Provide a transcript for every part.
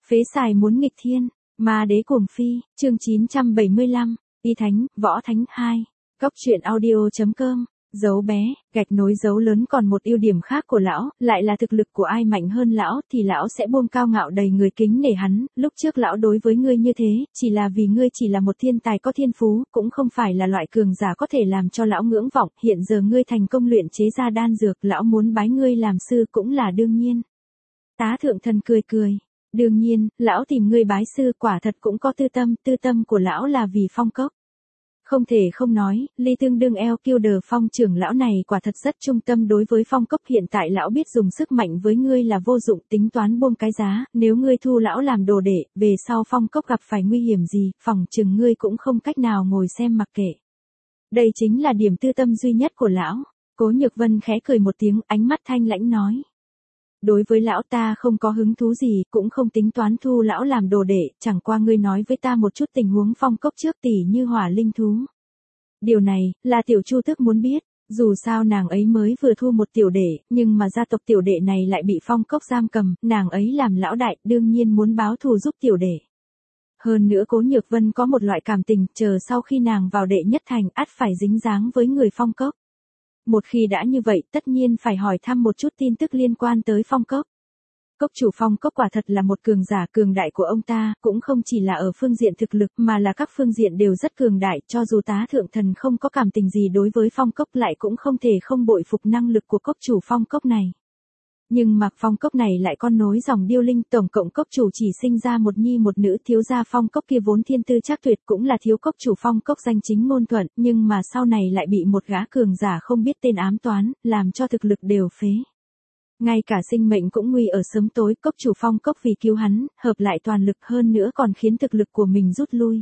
Phế xài muốn nghịch thiên, ma đế cuồng phi, chương 975, Y Thánh, Võ Thánh 2, Cóc truyện audio.com, dấu bé, gạch nối dấu lớn. Còn một ưu điểm khác của lão, lại là thực lực của ai mạnh hơn lão thì lão sẽ buông cao ngạo đầy người kính nể hắn. Lúc trước lão đối với ngươi như thế, chỉ là vì ngươi chỉ là một thiên tài có thiên phú, cũng không phải là loại cường giả có thể làm cho lão ngưỡng vọng. Hiện giờ ngươi thành công luyện chế ra đan dược, lão muốn bái ngươi làm sư cũng là đương nhiên. Tá Thượng Thần cười cười. Đương nhiên, lão tìm ngươi bái sư quả thật cũng có tư tâm của lão là vì Phong Cốc. Không thể không nói, Ly tương đương Elkilder Phong trưởng lão này quả thật rất trung tâm đối với Phong Cốc. Hiện tại lão biết dùng sức mạnh với ngươi là vô dụng, tính toán buông cái giá, nếu ngươi thu lão làm đồ đệ, về sau Phong Cốc gặp phải nguy hiểm gì, phỏng chừng ngươi cũng không cách nào ngồi xem mặc kệ. Đây chính là điểm tư tâm duy nhất của lão. Cố Nhược Vân khẽ cười một tiếng, ánh mắt thanh lãnh nói. Đối với lão ta không có hứng thú gì, cũng không tính toán thu lão làm đồ đệ, chẳng qua ngươi nói với ta một chút tình huống Phong Cốc trước tỉ như hỏa linh thú. Điều này, là tiểu Chu Tước muốn biết, dù sao nàng ấy mới vừa thu một tiểu đệ, nhưng mà gia tộc tiểu đệ này lại bị Phong Cốc giam cầm, nàng ấy làm lão đại, đương nhiên muốn báo thù giúp tiểu đệ. Hơn nữa Cố Nhược Vân có một loại cảm tình, chờ sau khi nàng vào đệ nhất thành, ắt phải dính dáng với người Phong Cốc. Một khi đã như vậy, tất nhiên phải hỏi thăm một chút tin tức liên quan tới Phong Cốc. Cốc chủ Phong Cốc quả thật là một cường giả cường đại của ông ta, cũng không chỉ là ở phương diện thực lực mà là các phương diện đều rất cường đại, cho dù Tá Thượng Thần không có cảm tình gì đối với Phong Cốc lại cũng không thể không bội phục năng lực của cốc chủ Phong Cốc này. Nhưng mà Phong Cốc này lại con nối dòng điêu linh, tổng cộng cốc chủ chỉ sinh ra một nhi một nữ. Thiếu gia Phong Cốc kia vốn thiên tư chắc tuyệt, cũng là thiếu cốc chủ Phong Cốc danh chính ngôn thuận, nhưng mà sau này lại bị một gã cường giả không biết tên ám toán, làm cho thực lực đều phế. Ngay cả sinh mệnh cũng nguy ở sớm tối. Cốc chủ Phong Cốc vì cứu hắn, hợp lại toàn lực, hơn nữa còn khiến thực lực của mình rút lui.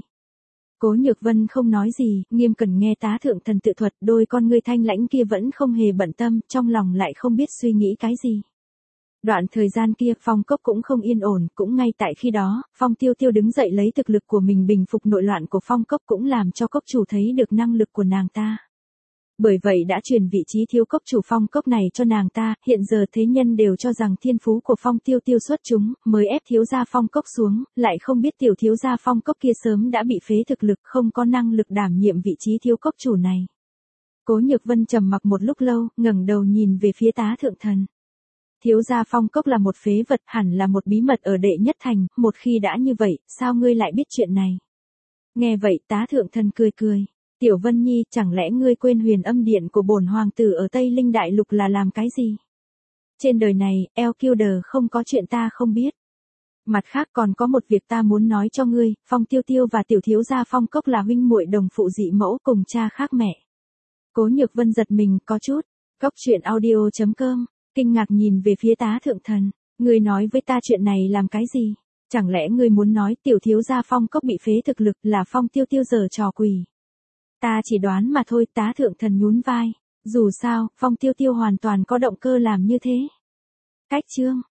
Cố Nhược Vân không nói gì, nghiêm cẩn nghe Tá Thượng Thần tự thuật, đôi con ngươi thanh lãnh kia vẫn không hề bận tâm, trong lòng lại không biết suy nghĩ cái gì. Đoạn thời gian kia Phong Cốc cũng không yên ổn, cũng ngay tại khi đó, Phong Tiêu Tiêu đứng dậy lấy thực lực của mình bình phục nội loạn của Phong Cốc, cũng làm cho cốc chủ thấy được năng lực của nàng ta. Bởi vậy đã truyền vị trí thiếu cốc chủ Phong Cốc này cho nàng ta. Hiện giờ thế nhân đều cho rằng thiên phú của Phong Tiêu Tiêu xuất chúng, mới ép thiếu gia Phong Cốc xuống, lại không biết tiểu thiếu gia Phong Cốc kia sớm đã bị phế thực lực, không có năng lực đảm nhiệm vị trí thiếu cốc chủ này. Cố Nhược Vân trầm mặc một lúc lâu, ngẩng đầu nhìn về phía Tá Thượng Thần. Thiếu gia Phong Cốc là một phế vật, hẳn là một bí mật ở đệ nhất thành, một khi đã như vậy, sao ngươi lại biết chuyện này? Nghe vậy Tá Thượng Thần cười cười. Tiểu Vân Nhi, chẳng lẽ ngươi quên Huyền Âm Điện của bổn hoàng tử ở Tây Linh Đại Lục là làm cái gì? Trên đời này, Elkilder không có chuyện ta không biết. Mặt khác còn có một việc ta muốn nói cho ngươi, Phong Tiêu Tiêu và tiểu thiếu gia Phong Cốc là huynh muội đồng phụ dị mẫu, cùng cha khác mẹ. Cố Nhược Vân giật mình, có chút. Cóc truyện audio.com, kinh ngạc nhìn về phía Tá Thượng Thần. Ngươi nói với ta chuyện này làm cái gì? Chẳng lẽ ngươi muốn nói tiểu thiếu gia Phong Cốc bị phế thực lực là Phong Tiêu Tiêu giở trò quỷ? Ta chỉ đoán mà thôi. Tá Thượng Thần nhún vai. Dù sao, Phong Tiêu Tiêu hoàn toàn có động cơ làm như thế. Cách chương.